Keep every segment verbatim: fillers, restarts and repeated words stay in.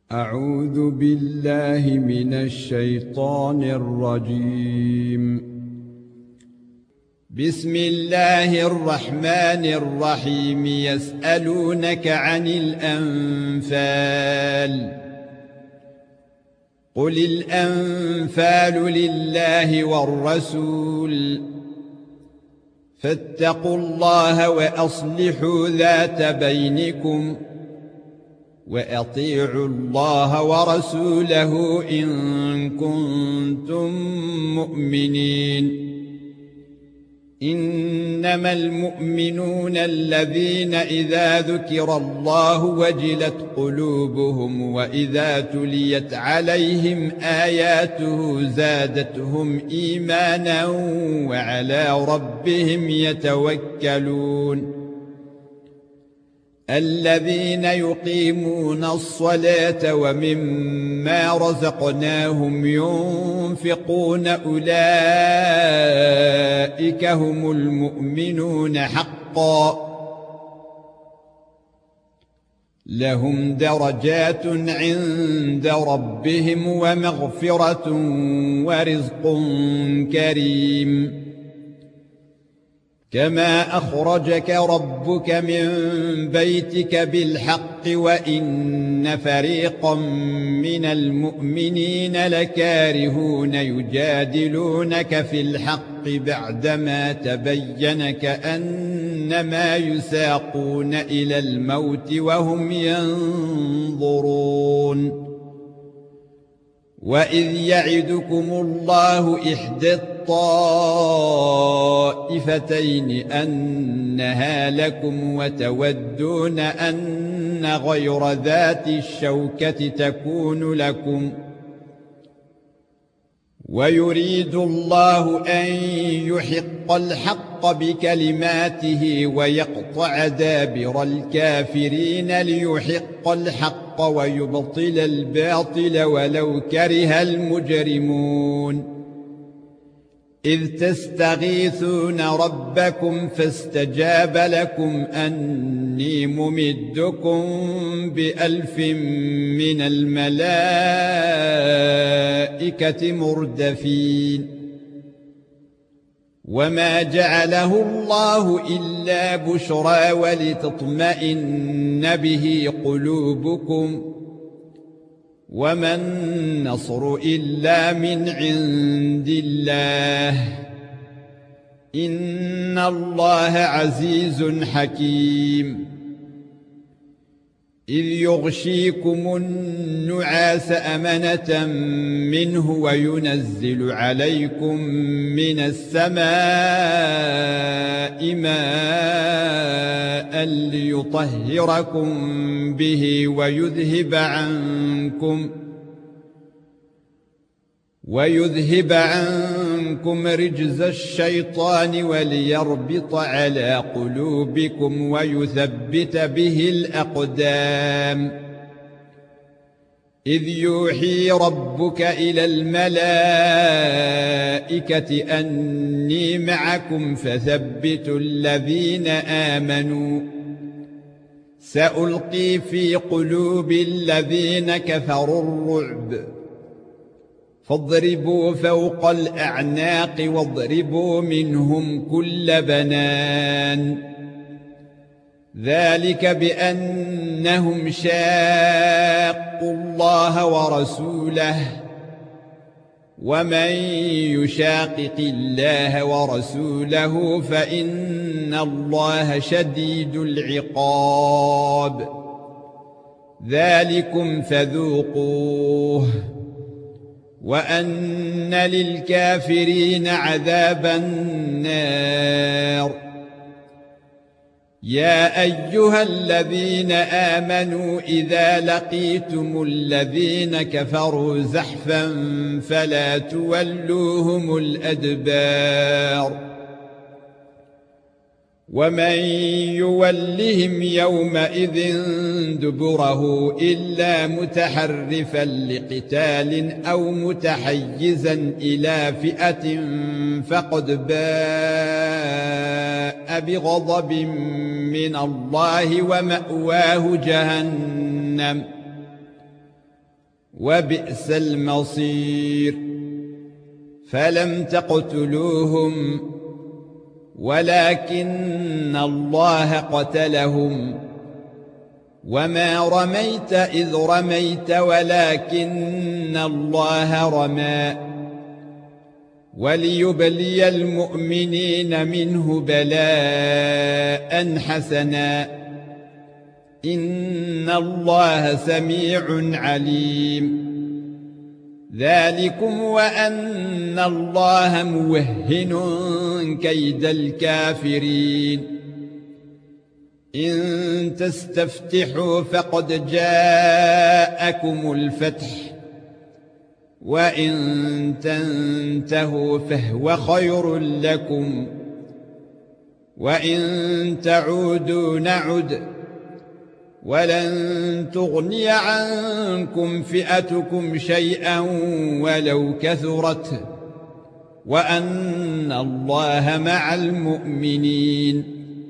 أعوذ بالله من الشيطان الرجيم. بسم الله الرحمن الرحيم. يسألونك عن الأنفال، قل الأنفال لله والرسول، فاتقوا الله وأصلحوا ذات بينكم، وأطيعوا الله ورسوله إن كنتم مؤمنين. إنما المؤمنون الذين إذا ذكر الله وجلت قلوبهم وإذا تليت عليهم آياته زادتهم إيمانا وعلى ربهم يتوكلون. الذين يقيمون الصلاة ومما رزقناهم ينفقون أولئك هم المؤمنون حقا، لهم درجات عند ربهم ومغفرة ورزق كريم. كما أخرجك ربك من بيتك بالحق وإن فريقا من المؤمنين لكارهون يجادلونك في الحق بعدما تبين كأنما يساقون إلى الموت وهم ينظرون. وإذ يعدكم الله إحدى الطائفتين أنها لكم وتودون أن غير ذات الشوكة تكون لكم، ويريد الله أن يحق الحق بكلماته ويقطع دابر الكافرين ليحق الحق ويبطل الباطل ولو كره المجرمون. إذ تستغيثون ربكم فاستجاب لكم أني ممدكم بألف من الملائكة مردفين. وما جعله الله إلا بشرى ولتطمئن به قلوبكم، وما النصر إلا من عند الله، إن الله عزيز حكيم. إذ يغشيكم النعاس أمنة منه وينزل عليكم من السماء ماء ليطهركم به ويذهب عنكم ويذهب عنكم رجز الشيطان وليربط على قلوبكم ويثبت به الأقدام. إذ يوحي ربك إلى الملائكة أني معكم فثبتوا الذين آمنوا، سألقي في قلوب الذين كفروا الرعب، فاضربوا فوق الأعناق واضربوا منهم كل بنان. ذلك بأنهم شاقوا الله ورسوله، ومن يشاقق الله ورسوله فإن الله شديد العقاب. ذلكم فذوقوه وأن للكافرين عذاب النار. يا أيها الذين آمنوا إذا لقيتم الذين كفروا زحفا فلا تولوهم الأدبار، ومن يولهم يومئذ دبره إلا متحرفا لقتال أو متحيزا إلى فئة فقد باء بغضب من الله ومأواه جهنم وبئس المصير. فلم تقتلوهم ولكن الله قتلهم وما رميت إذ رميت ولكن الله رمى وليبلي المؤمنين منه بلاء حسنا إن الله سميع عليم. ذلكم وأن الله موهن كيد الكافرين. إن تستفتحوا فقد جاءكم الفتح وإن تنتهوا فهو خير لكم وإن تعودوا نعد ولن تغني عنكم فئتكم شيئا ولو كثرت وأن الله مع المؤمنين.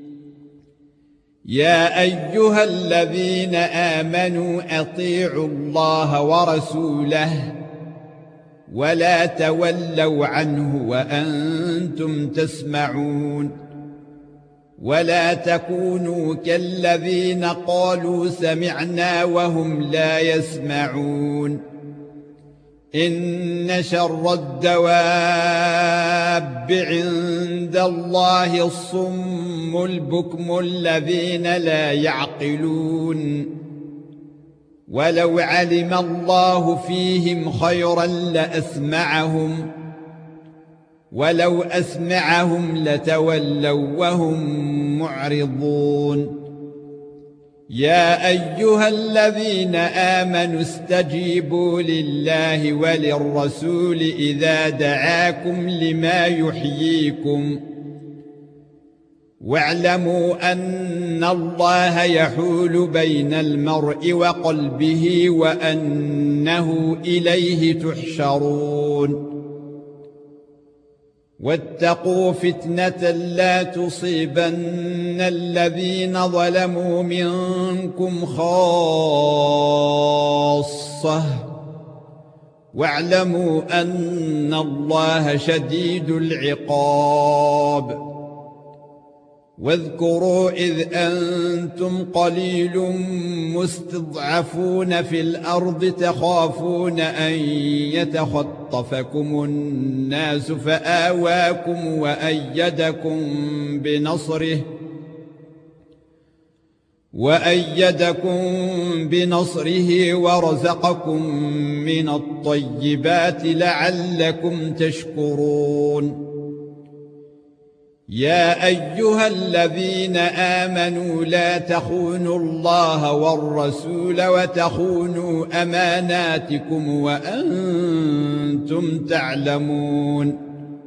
يا أيها الذين آمنوا أطيعوا الله ورسوله ولا تولوا عنه وأنتم تسمعون ولا تكونوا كالذين قالوا سمعنا وهم لا يسمعون. إن شر الدواب عند الله الصم البكم الذين لا يعقلون. ولو علم الله فيهم خيرا لأسمعهم ولو أسمعهم لتولوا وهم معرضون. يا أيها الذين آمنوا استجيبوا لله وللرسول إذا دعاكم لما يحييكم واعلموا أن الله يحول بين المرء وقلبه وأنه إليه تحشرون. واتقوا فتنة لا تصيبن الذين ظلموا منكم خاصة واعلموا أن الله شديد العقاب. واذكروا إذ أنتم قليل مستضعفون في الأرض تخافون أن يتخطفكم الناس فآواكم وأيدكم بنصره وأيدكم بنصره ورزقكم من الطيبات لعلكم تشكرون. يا أيها الذين آمنوا لا تخونوا الله والرسول وتخونوا أماناتكم وأنتم تعلمون.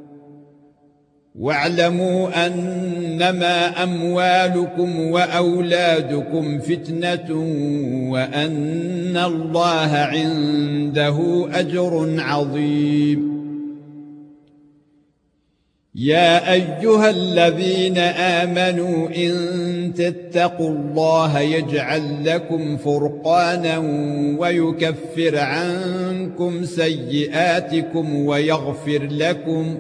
واعلموا أنما أموالكم وأولادكم فتنة وأن الله عنده أجر عظيم. يا أيها الذين آمنوا إن تتقوا الله يجعل لكم فرقانا ويكفر عنكم سيئاتكم ويغفر لكم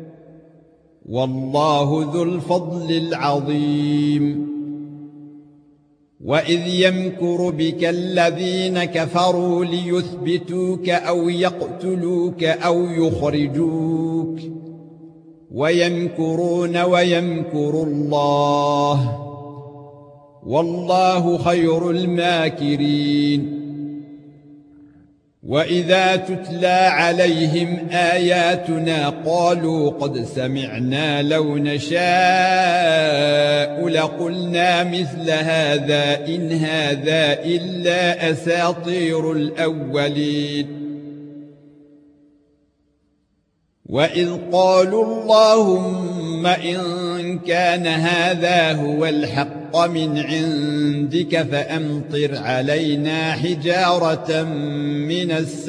والله ذو الفضل العظيم. وإذ يمكر بك الذين كفروا ليثبتوك أو يقتلوك أو يخرجوك ويمكرون ويمكر الله والله خير الماكرين. وإذا تتلى عليهم آياتنا قالوا قد سمعنا لو نشاء لقلنا مثل هذا إن هذا إلا أساطير الأولين. وإذ قالوا اللهم إن كان هذا هو الحق من عندك فأمطر علينا حجارة من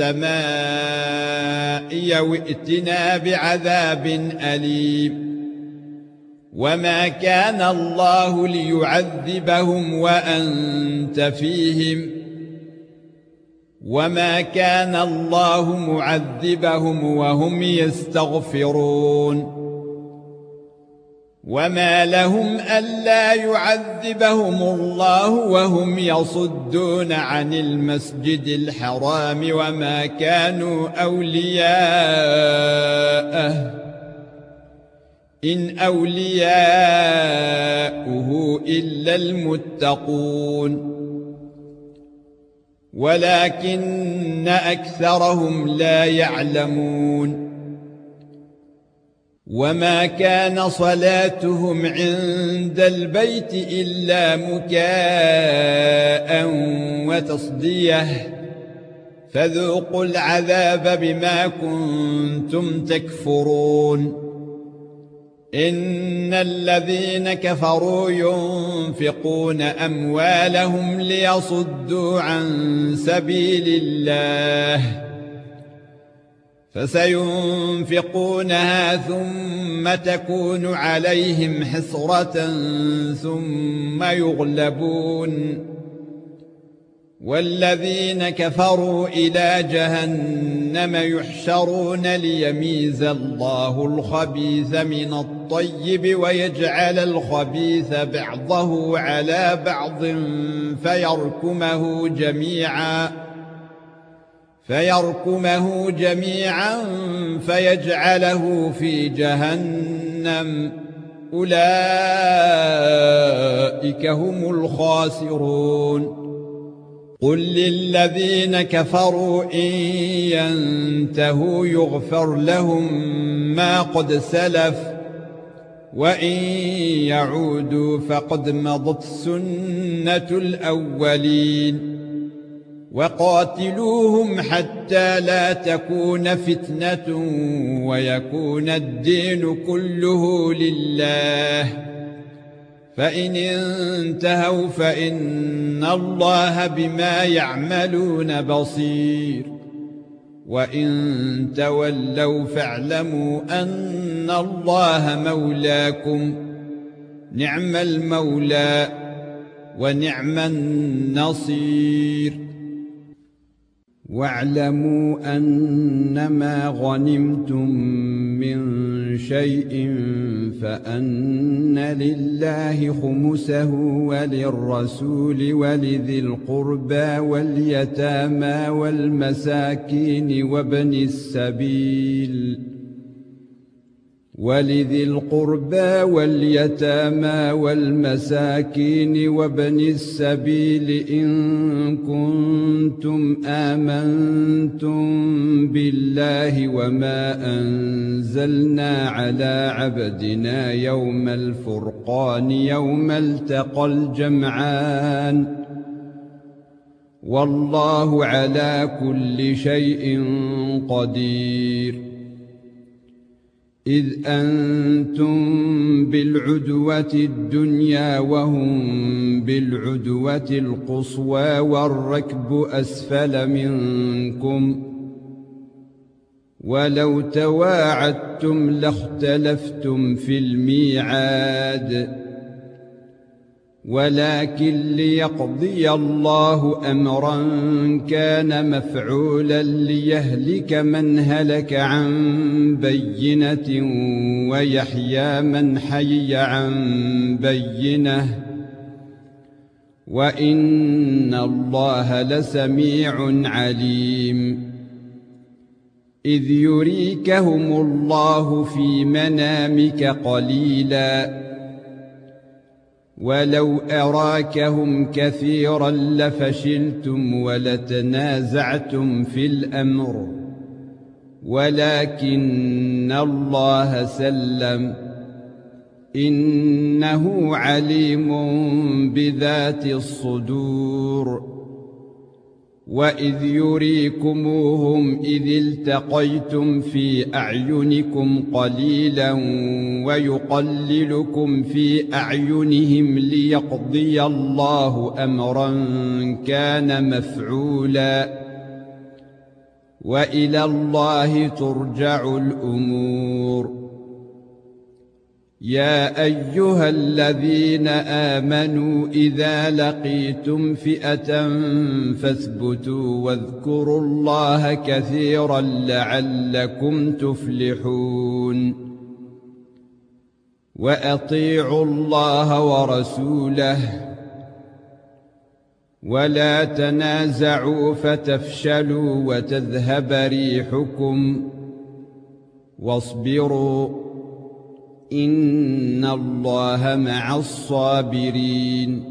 السماء أو ائتنا بعذاب أليم. وما كان الله ليعذبهم وأنت فيهم وما كان الله معذبهم وهم يستغفرون وما لهم ألا يعذبهم الله وهم يصدون عن المسجد الحرام وما كانوا أولياءه إن أولياؤه إلا المتقون ولكن أكثرهم لا يعلمون وما كان صلاتهم عند البيت إلا مكاء وتصديه فذوقوا العذاب بما كنتم تكفرون إن الذين كفروا ينفقون أموالهم ليصدوا عن سبيل الله فسينفقونها ثم تكون عليهم حسرة ثم يغلبون والذين كفروا إلى جهنم يحشرون ليميز الله الخبيث من الطيب ويجعل الخبيث بعضه على بعض فيركمه جميعا فيركمه جميعا فيجعله في جهنم أولئك هم الخاسرون قل للذين كفروا إن ينتهوا يغفر لهم ما قد سلف وإن يعودوا فقد مضت سنة الأولين وقاتلوهم حتى لا تكون فتنة ويكون الدين كله لله فإن انتهوا فإن الله بما يعملون بصير وإن تولوا فاعلموا أن الله مولاكم نعم المولى ونعم النصير واعلموا أنما غنمتم من شيء فأن لله خمسه وللرسول ولذي القربى واليتامى والمساكين وابن السبيل ولذي القربى واليتامى والمساكين وابن السبيل إن كنتم آمنتم بالله وما أنزلنا على عبدنا يوم الفرقان يوم التقى الجمعان والله على كل شيء قدير إذ أنتم بالعدوة الدنيا وهم بالعدوة القصوى والركب أسفل منكم ولو تواعدتم لاختلفتم في الميعاد ولكن ليقضي الله أمرا كان مفعولا ليهلك من هلك عن بينة ويحيى من حي عن بينة وإن الله لسميع عليم إذ يريكهم الله في منامك قليلا ولو أراكهم كثيرا لفشلتم ولتنازعتم في الأمر ولكن الله سلم إنه عليم بذات الصدور وإذ يريكموهم إذ التقيتم في أعينكم قليلا ويقللكم في أعينهم ليقضي الله أمرا كان مفعولا وإلى الله ترجع الأمور يا ايها الذين آمنوا اذا لقيتم فئة فاثبتوا واذكروا الله كثيرا لعلكم تفلحون واطيعوا الله ورسوله ولا تنازعوا فتفشلوا وتذهب ريحكم واصبروا إن الله مع الصابرين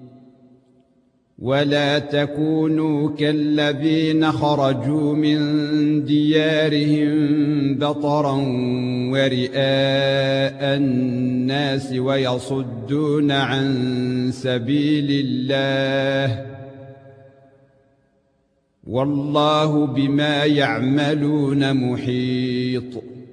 ولا تكونوا كالذين خرجوا من ديارهم بطرا ورئاء الناس ويصدون عن سبيل الله والله بما يعملون محيط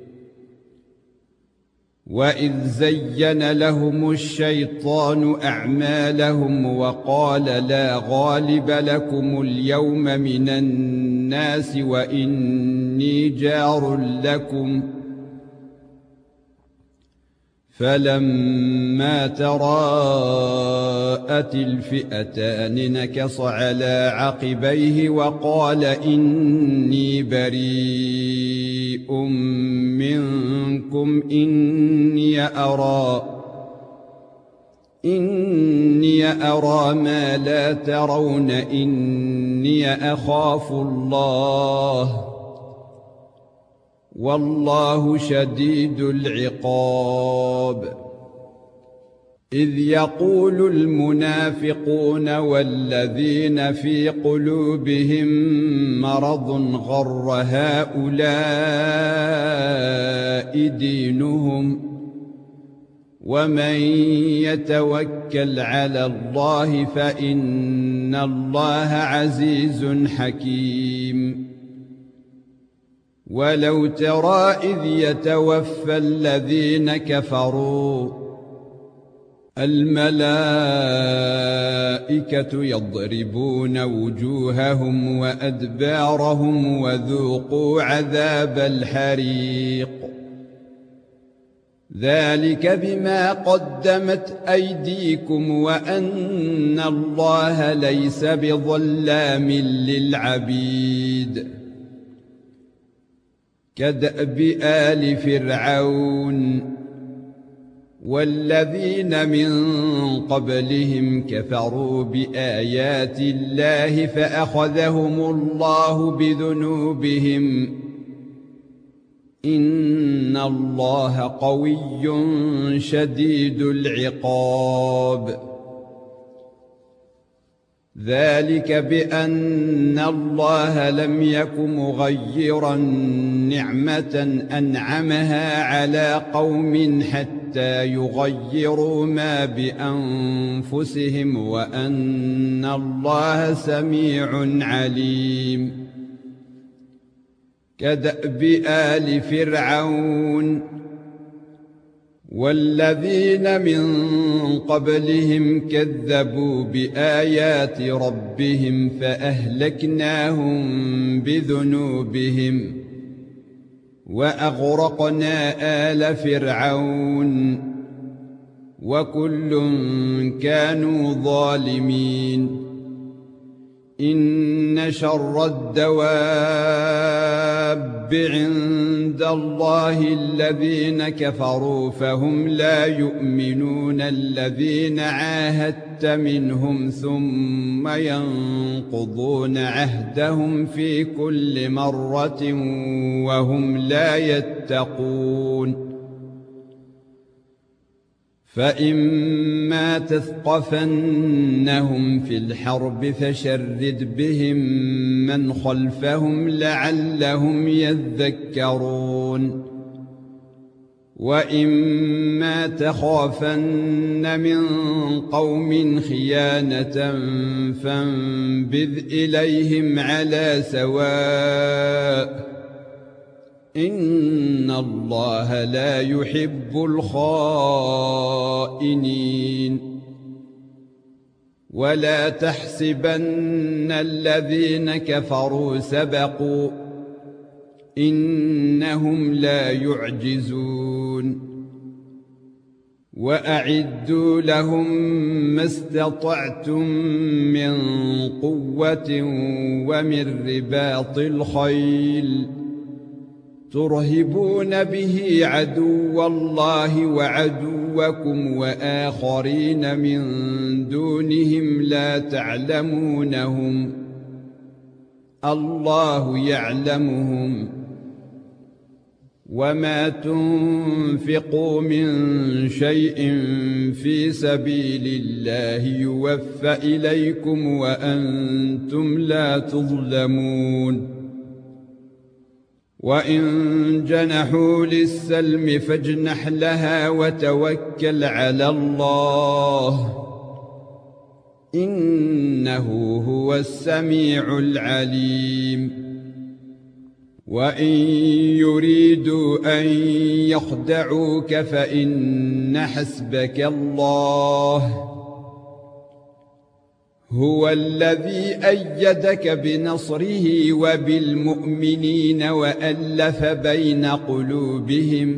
وإذ زين لهم الشيطان أعمالهم وقال لا غالب لكم اليوم من الناس وإني جار لكم فلما تراءت الفئتان نكص على عقبيه وقال إني بريء منكم إني أرى إني أرى ما لا ترون إني أخاف الله والله شديد العقاب إذ يقول المنافقون والذين في قلوبهم مرض غر هؤلاء دينهم ومن يتوكل على الله فإن الله عزيز حكيم ولو ترى إذ يتوفى الذين كفروا الملائكة يضربون وجوههم وأدبارهم وذوقوا عذاب الحريق ذلك بما قدمت أيديكم وأن الله ليس بظلام للعبيد كدأب آل فرعون والذين من قبلهم كفروا بآيات الله فأخذهم الله بذنوبهم إن الله قوي شديد العقاب ذلك بأن الله لم يك مغيرا نعمة أنعمها على قوم حتى يغيروا ما بأنفسهم وأن الله سميع عليم كدأب آل فرعون والذين من قبلهم كذبوا بآيات ربهم فأهلكناهم بذنوبهم وأغرقنا آل فرعون وكل كانوا ظالمين إن شر الدواب عند الله الذين كفروا فهم لا يؤمنون الذين عاهدت منهم ثم ينقضون عهدهم في كل مرة وهم لا يتقون فإما تثقفنهم في الحرب فشرد بهم من خلفهم لعلهم يذكرون وإما تخافن من قوم خيانة فانبذ إليهم على سواء إن الله لا يحب الخائنين ولا تحسبن الذين كفروا سبقوا إنهم لا يعجزون وأعدوا لهم ما استطعتم من قوة ومن رباط الخيل ترهبون به عدو الله وعدوكم وآخرين من دونهم لا تعلمونهم الله يعلمهم وما تنفقوا من شيء في سبيل الله يوفى إليكم وأنتم لا تظلمون وإن جنحوا للسلم فاجنح لها وتوكل على الله إنه هو السميع العليم وإن يريدوا أن يخدعوك فإن حسبك الله هو الذي أيدك بنصره وبالمؤمنين وألف بين قلوبهم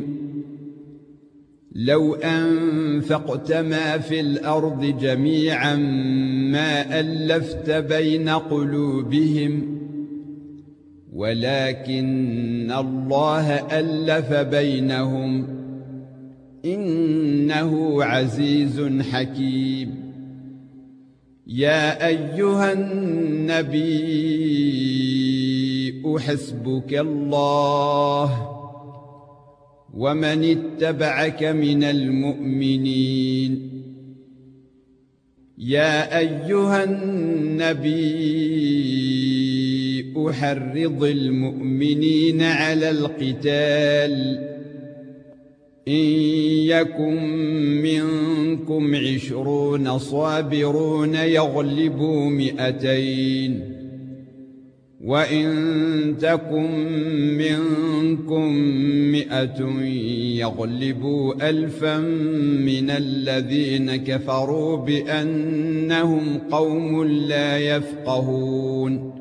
لو أنفقت ما في الأرض جميعا ما ألفت بين قلوبهم ولكن الله ألف بينهم إنه عزيز حكيم يا أيها النبي حسبك الله ومن اتبعك من المؤمنين يا أيها النبي حرض المؤمنين على القتال إن يكن منكم عشرون صابرون يغلبوا مئتين وإن تكن منكم مئة يغلبوا ألفا من الذين كفروا بأنهم قوم لا يفقهون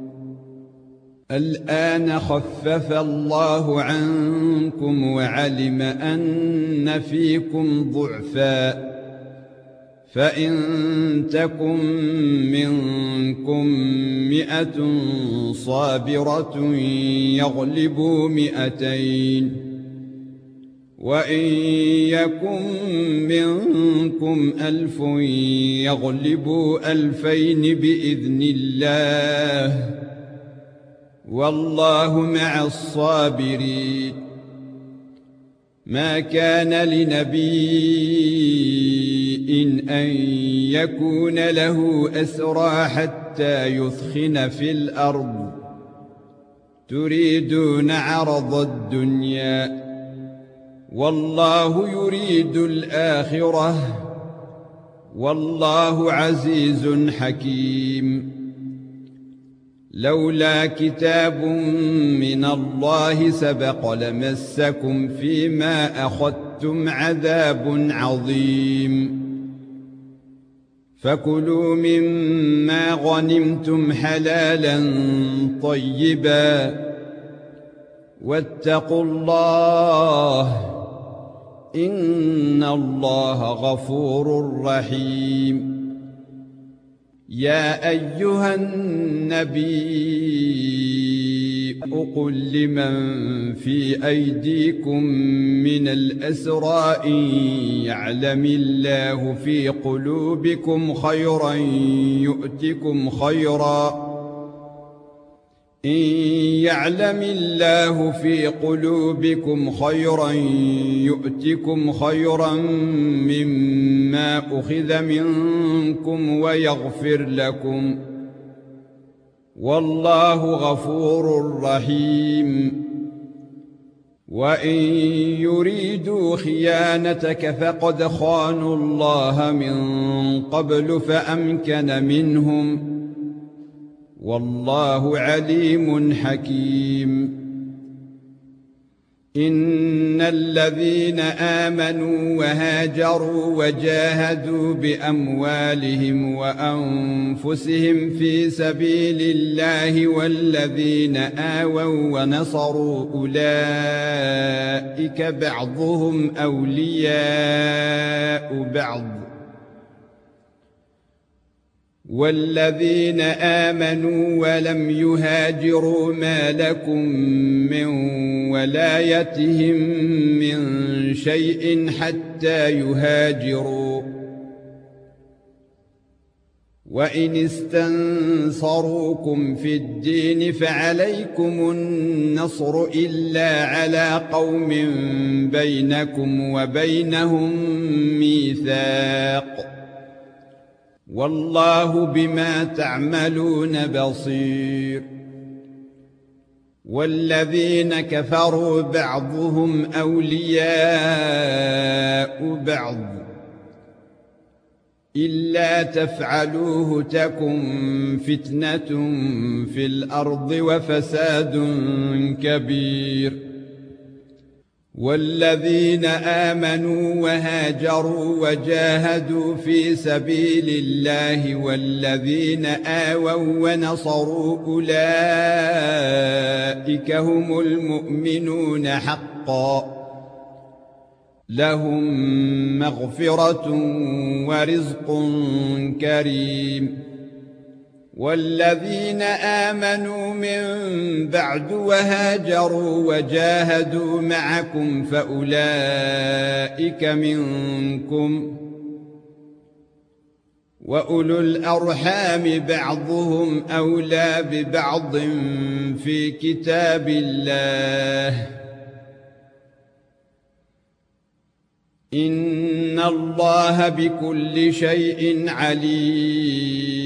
الآن خفف الله عنكم وعلم أن فيكم ضعفا فإن تكن منكم مئة صابرة يغلبوا مئتين وإن يكن منكم ألف يغلبوا ألفين بإذن الله والله مع الصابرين ما كان لنبي إن أن يكون له أسرى حتى يثخن في الأرض تريدون عرض الدنيا والله يريد الآخرة والله عزيز حكيم لولا كتاب من الله سبق لمسكم فيما أخذتم عذاب عظيم فكلوا مما غنمتم حلالا طيبا واتقوا الله إن الله غفور رحيم يا أيها النبي قل لمن في أيديكم من الأسرى إن يعلم الله في قلوبكم خيرا يؤتكم خيرا إن يعلم الله في قلوبكم خيرا يؤتكم خيرا مما أخذ منكم ويغفر لكم والله غفور رحيم وإن يريدوا خيانتك فقد خانوا الله من قبل فأمكن منهم والله عليم حكيم إن الذين آمنوا وهاجروا وجاهدوا بأموالهم وأنفسهم في سبيل الله والذين آووا ونصروا أولئك بعضهم أولياء بعض والذين آمنوا ولم يهاجروا ما لكم من ولايتهم من شيء حتى يهاجروا وإن استنصروكم في الدين فعليكم النصر إلا على قوم بينكم وبينهم ميثاق والله بما تعملون بصير والذين كفروا بعضهم أولياء بعض إلا تفعلوه تكن فتنة في الأرض وفساد كبير والذين آمنوا وهاجروا وجاهدوا في سبيل الله والذين آووا ونصروا أولئك هم المؤمنون حقا لهم مغفرة ورزق كريم والذين آمنوا من بعد وهاجروا وجاهدوا معكم فأولئك منكم وأولو الأرحام بعضهم أولى ببعض في كتاب الله إن الله بكل شيء عليم